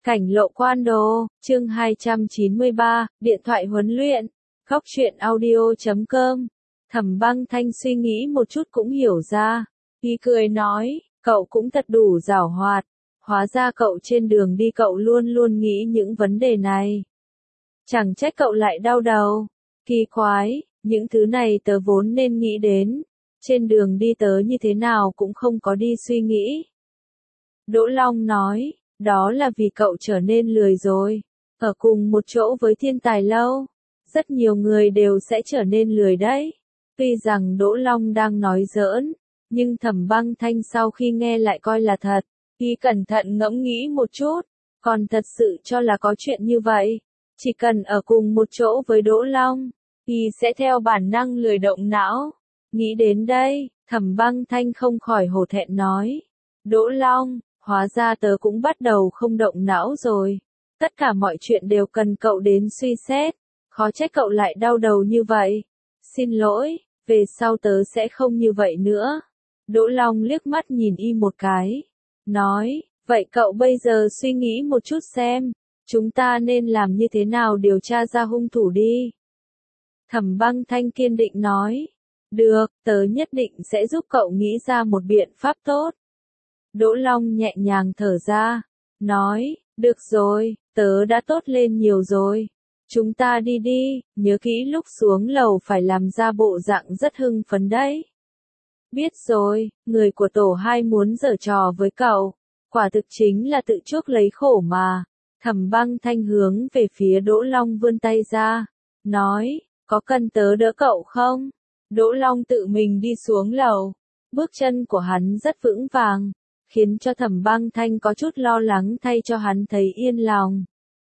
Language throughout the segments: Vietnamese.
Cảnh lộ quan đồ, chương 293, điện thoại huấn luyện, góc truyện audio.com. Thẩm Băng Thanh suy nghĩ một chút cũng hiểu ra, y cười nói, cậu cũng thật đủ giảo hoạt, hóa ra cậu trên đường đi cậu luôn luôn nghĩ những vấn đề này. Chẳng trách cậu lại đau đầu, kỳ quái, những thứ này tớ vốn nên nghĩ đến, trên đường đi tớ như thế nào cũng không có đi suy nghĩ. Đỗ Long nói, đó là vì cậu trở nên lười rồi, ở cùng một chỗ với thiên tài lâu, rất nhiều người đều sẽ trở nên lười đấy. Tuy rằng Đỗ Long đang nói giỡn, nhưng Thẩm Băng Thanh sau khi nghe lại coi là thật, y cẩn thận ngẫm nghĩ một chút, còn thật sự cho là có chuyện như vậy. Chỉ cần ở cùng một chỗ với Đỗ Long, y sẽ theo bản năng lười động não. Nghĩ đến đây, Thẩm Băng Thanh không khỏi hổ thẹn nói, Đỗ Long, hóa ra tớ cũng bắt đầu không động não rồi. Tất cả mọi chuyện đều cần cậu đến suy xét, khó trách cậu lại đau đầu như vậy. Xin lỗi, về sau tớ sẽ không như vậy nữa. Đỗ Long liếc mắt nhìn y một cái, nói, vậy cậu bây giờ suy nghĩ một chút xem, chúng ta nên làm như thế nào điều tra ra hung thủ đi. Thẩm Băng Thanh kiên định nói, được, tớ nhất định sẽ giúp cậu nghĩ ra một biện pháp tốt. Đỗ Long nhẹ nhàng thở ra, nói, được rồi, tớ đã tốt lên nhiều rồi. Chúng ta đi đi, nhớ kỹ lúc xuống lầu phải làm ra bộ dạng rất hưng phấn đấy. Biết rồi, người của tổ 2 muốn giở trò với cậu, quả thực chính là tự chuốc lấy khổ mà. Thẩm Băng Thanh hướng về phía Đỗ Long vươn tay ra, nói, có cần tớ đỡ cậu không? Đỗ Long tự mình đi xuống lầu, bước chân của hắn rất vững vàng, khiến cho Thẩm Băng Thanh có chút lo lắng thay cho hắn thấy yên lòng.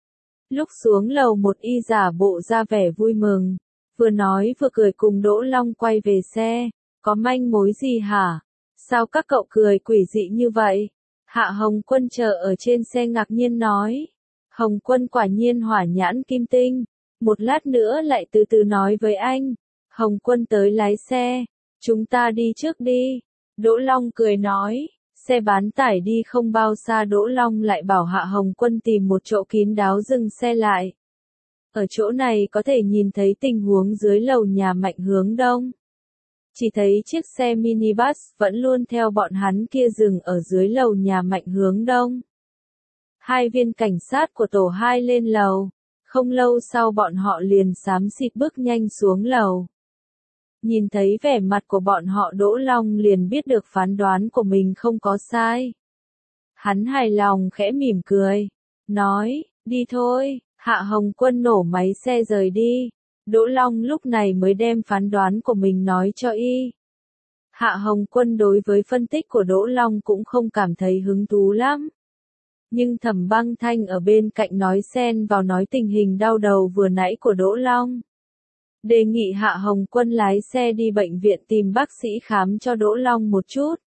Lúc xuống lầu một y giả bộ ra vẻ vui mừng, vừa nói vừa cười cùng Đỗ Long quay về xe, có manh mối gì hả? Sao các cậu cười quỷ dị như vậy? Hạ Hồng Quân chờ ở trên xe ngạc nhiên nói, Hồng Quân quả nhiên hỏa nhãn kim tinh, một lát nữa lại từ từ nói với anh. Hồng Quân tới lái xe, chúng ta đi trước đi. Đỗ Long cười nói, xe bán tải đi không bao xa Đỗ Long lại bảo Hạ Hồng Quân tìm một chỗ kín đáo dừng xe lại. Ở chỗ này có thể nhìn thấy tình huống dưới lầu nhà Mạnh hướng đông. Chỉ thấy chiếc xe minibus vẫn luôn theo bọn hắn kia dừng ở dưới lầu nhà Mạnh hướng đông. Hai viên cảnh sát của tổ 2 lên lầu, không lâu sau bọn họ liền xám xịt bước nhanh xuống lầu. Nhìn thấy vẻ mặt của bọn họ Đỗ Long liền biết được phán đoán của mình không có sai. Hắn hài lòng khẽ mỉm cười, nói, đi thôi. Hạ Hồng Quân nổ máy xe rời đi. Đỗ Long lúc này mới đem phán đoán của mình nói cho y. Hạ Hồng Quân đối với phân tích của Đỗ Long cũng không cảm thấy hứng thú lắm. Nhưng Thẩm Băng Thanh ở bên cạnh nói xen vào nói tình hình đau đầu vừa nãy của Đỗ Long. Đề nghị Hạ Hồng Quân lái xe đi bệnh viện tìm bác sĩ khám cho Đỗ Long một chút.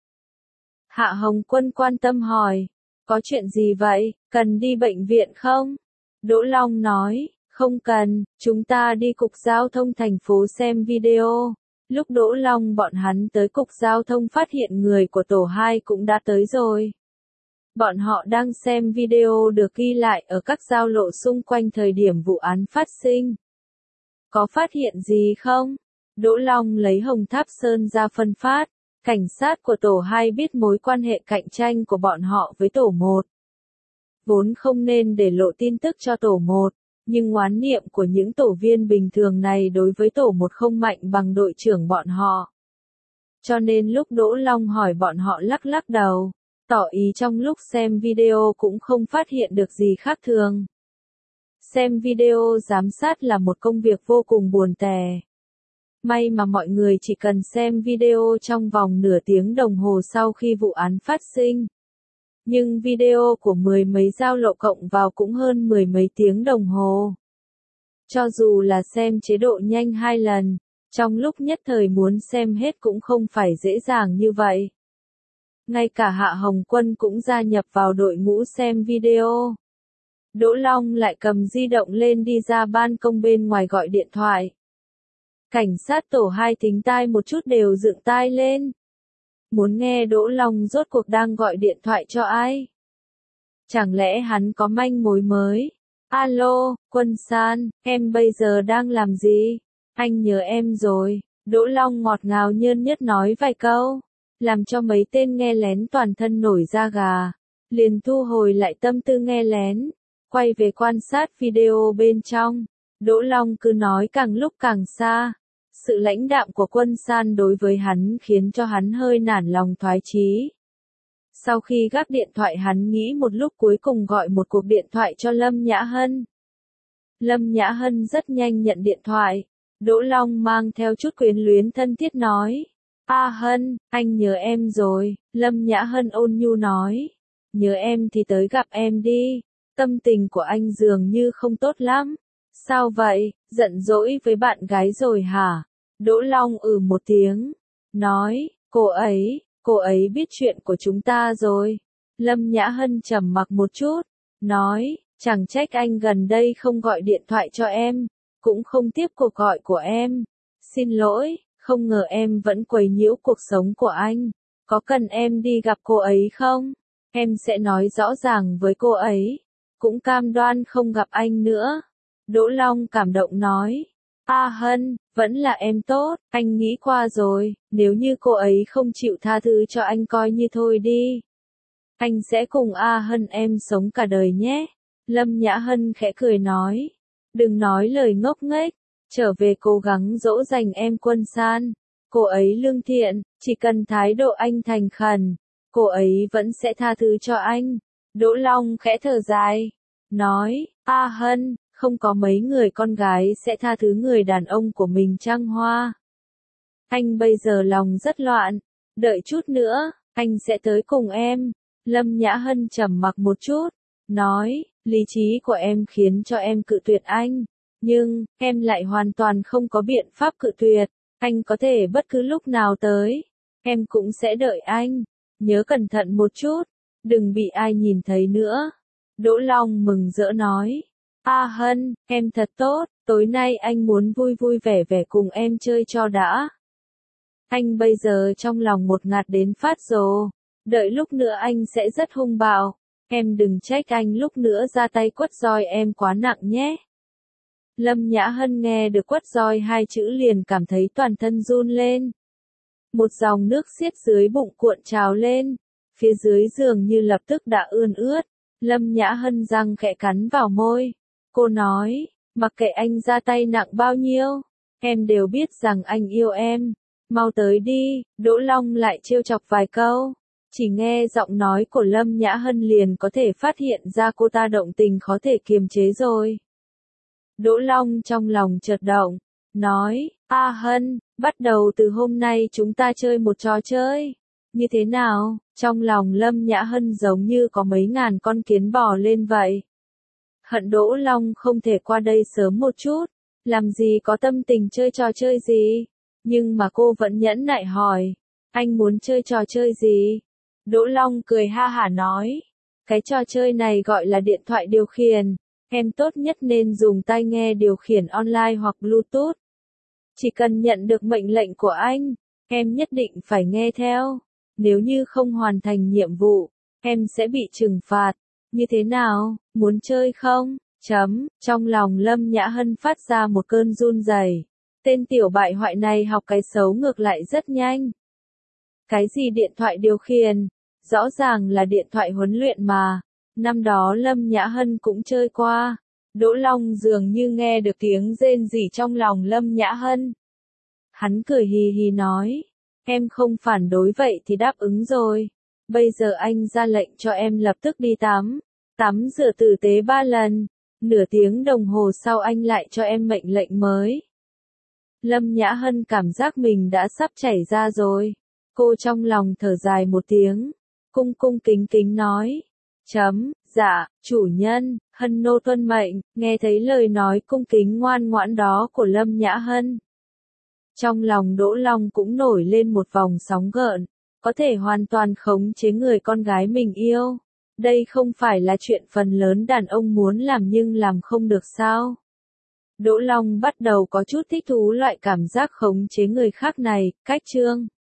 Hạ Hồng Quân quan tâm hỏi, có chuyện gì vậy, cần đi bệnh viện không? Đỗ Long nói, không cần, chúng ta đi cục giao thông thành phố xem video. Lúc Đỗ Long bọn hắn tới cục giao thông phát hiện người của tổ 2 cũng đã tới rồi. Bọn họ đang xem video được ghi lại ở các giao lộ xung quanh thời điểm vụ án phát sinh. Có phát hiện gì không? Đỗ Long lấy Hồng Tháp Sơn ra phân phát. Cảnh sát của tổ 2 biết mối quan hệ cạnh tranh của bọn họ với tổ 1. Vốn không nên để lộ tin tức cho tổ 1, nhưng oán niệm của những tổ viên bình thường này đối với tổ 1 không mạnh bằng đội trưởng bọn họ. Cho nên lúc Đỗ Long hỏi bọn họ lắc lắc đầu, tỏ ý trong lúc xem video cũng không phát hiện được gì khác thường. Xem video giám sát là một công việc vô cùng buồn tẻ. May mà mọi người chỉ cần xem video trong vòng nửa tiếng đồng hồ sau khi vụ án phát sinh. Nhưng video của mười mấy giao lộ cộng vào cũng hơn mười mấy tiếng đồng hồ. Cho dù là xem chế độ nhanh 2 lần, trong lúc nhất thời muốn xem hết cũng không phải dễ dàng như vậy. Ngay cả Hạ Hồng Quân cũng gia nhập vào đội ngũ xem video. Đỗ Long lại cầm di động lên đi ra ban công bên ngoài gọi điện thoại. Cảnh sát tổ 2 thính tai một chút đều dựng tai lên. Muốn nghe Đỗ Long rốt cuộc đang gọi điện thoại cho ai. Chẳng lẽ hắn có manh mối mới? Alo, Quân San, em bây giờ đang làm gì? Anh nhớ em rồi. Đỗ Long ngọt ngào nhơn nhớt nói vài câu, làm cho mấy tên nghe lén toàn thân nổi da gà. Liền thu hồi lại tâm tư nghe lén, quay về quan sát video bên trong. Đỗ Long cứ nói càng lúc càng xa. Sự lãnh đạm của Quân San đối với hắn khiến cho hắn hơi nản lòng thoái chí. Sau khi gác điện thoại hắn nghĩ một lúc cuối cùng gọi một cuộc điện thoại cho Lâm Nhã Hân. Lâm Nhã Hân rất nhanh nhận điện thoại. Đỗ Long mang theo chút quyến luyến thân thiết nói. Hân, anh nhớ em rồi. Lâm Nhã Hân ôn nhu nói. Nhớ em thì tới gặp em đi. Tâm tình của anh dường như không tốt lắm. Sao vậy, giận dỗi với bạn gái rồi hả? Đỗ Long một tiếng. Nói, cô ấy biết chuyện của chúng ta rồi. Lâm Nhã Hân trầm mặc một chút. Nói, chẳng trách anh gần đây không gọi điện thoại cho em. Cũng không tiếp cuộc gọi của em. Xin lỗi, không ngờ em vẫn quấy nhiễu cuộc sống của anh. Có cần em đi gặp cô ấy không? Em sẽ nói rõ ràng với cô ấy. Cũng cam đoan không gặp anh nữa. Đỗ Long cảm động nói. Hân, vẫn là em tốt, anh nghĩ qua rồi, nếu như cô ấy không chịu tha thứ cho anh coi như thôi đi. Anh sẽ cùng Hân em sống cả đời nhé. Lâm Nhã Hân khẽ cười nói. Đừng nói lời ngốc nghếch, trở về cố gắng dỗ dành em Quân San. Cô ấy lương thiện, chỉ cần thái độ anh thành khẩn, cô ấy vẫn sẽ tha thứ cho anh. Đỗ Long khẽ thở dài, nói, Hân, không có mấy người con gái sẽ tha thứ người đàn ông của mình Trăng Hoa. Anh bây giờ lòng rất loạn, đợi chút nữa, anh sẽ tới cùng em. Lâm Nhã Hân trầm mặc một chút, nói, lý trí của em khiến cho em cự tuyệt anh, nhưng, em lại hoàn toàn không có biện pháp cự tuyệt, anh có thể bất cứ lúc nào tới, em cũng sẽ đợi anh, nhớ cẩn thận một chút, đừng bị ai nhìn thấy nữa. Đỗ Long mừng rỡ nói, Hân, em thật tốt, tối nay anh muốn vui vui vẻ vẻ cùng em chơi cho đã. Anh bây giờ trong lòng một ngạt đến phát rồ, đợi lúc nữa anh sẽ rất hung bạo. Em đừng trách anh lúc nữa ra tay quất roi em quá nặng nhé. Lâm Nhã Hân nghe được quất roi hai chữ liền cảm thấy toàn thân run lên. Một dòng nước xiết dưới bụng cuộn trào lên, phía dưới giường như lập tức đã ươn ướt. Lâm Nhã Hân răng khẽ cắn vào môi. Cô nói, mặc kệ anh ra tay nặng bao nhiêu, em đều biết rằng anh yêu em. Mau tới đi, Đỗ Long lại trêu chọc vài câu. Chỉ nghe giọng nói của Lâm Nhã Hân liền có thể phát hiện ra cô ta động tình khó thể kiềm chế rồi. Đỗ Long trong lòng chợt động, nói, Hân, bắt đầu từ hôm nay chúng ta chơi một trò chơi. Như thế nào? Trong lòng Lâm Nhã Hân giống như có mấy ngàn con kiến bò lên vậy. Hận Đỗ Long không thể qua đây sớm một chút, làm gì có tâm tình chơi trò chơi gì. Nhưng mà cô vẫn nhẫn nại hỏi, anh muốn chơi trò chơi gì? Đỗ Long cười ha hả nói, cái trò chơi này gọi là điện thoại điều khiển, em tốt nhất nên dùng tai nghe điều khiển online hoặc Bluetooth. Chỉ cần nhận được mệnh lệnh của anh, em nhất định phải nghe theo. Nếu như không hoàn thành nhiệm vụ, em sẽ bị trừng phạt. Như thế nào, muốn chơi không? Trong lòng Lâm Nhã Hân phát ra một cơn run rẩy. Tên tiểu bại hoại này học cái xấu ngược lại rất nhanh. Cái gì điện thoại điều khiển? Rõ ràng là điện thoại huấn luyện mà. Năm đó Lâm Nhã Hân cũng chơi qua. Đỗ Long dường như nghe được tiếng rên rỉ trong lòng Lâm Nhã Hân. Hắn cười hì hì nói, em không phản đối vậy thì đáp ứng rồi. Bây giờ anh ra lệnh cho em lập tức đi tắm. Tắm rửa tử tế 3 lần. Nửa tiếng đồng hồ sau anh lại cho em mệnh lệnh mới. Lâm Nhã Hân cảm giác mình đã sắp chảy ra rồi. Cô trong lòng thở dài một tiếng. Cung cung kính kính nói. Dạ, chủ nhân, Hân nô tuân mệnh. Nghe thấy lời nói cung kính ngoan ngoãn đó của Lâm Nhã Hân. Trong lòng Đỗ Long cũng nổi lên một vòng sóng gợn. Có thể hoàn toàn khống chế người con gái mình yêu. Đây không phải là chuyện phần lớn đàn ông muốn làm nhưng làm không được sao? Đỗ Long bắt đầu có chút thích thú loại cảm giác khống chế người khác này. Cách chương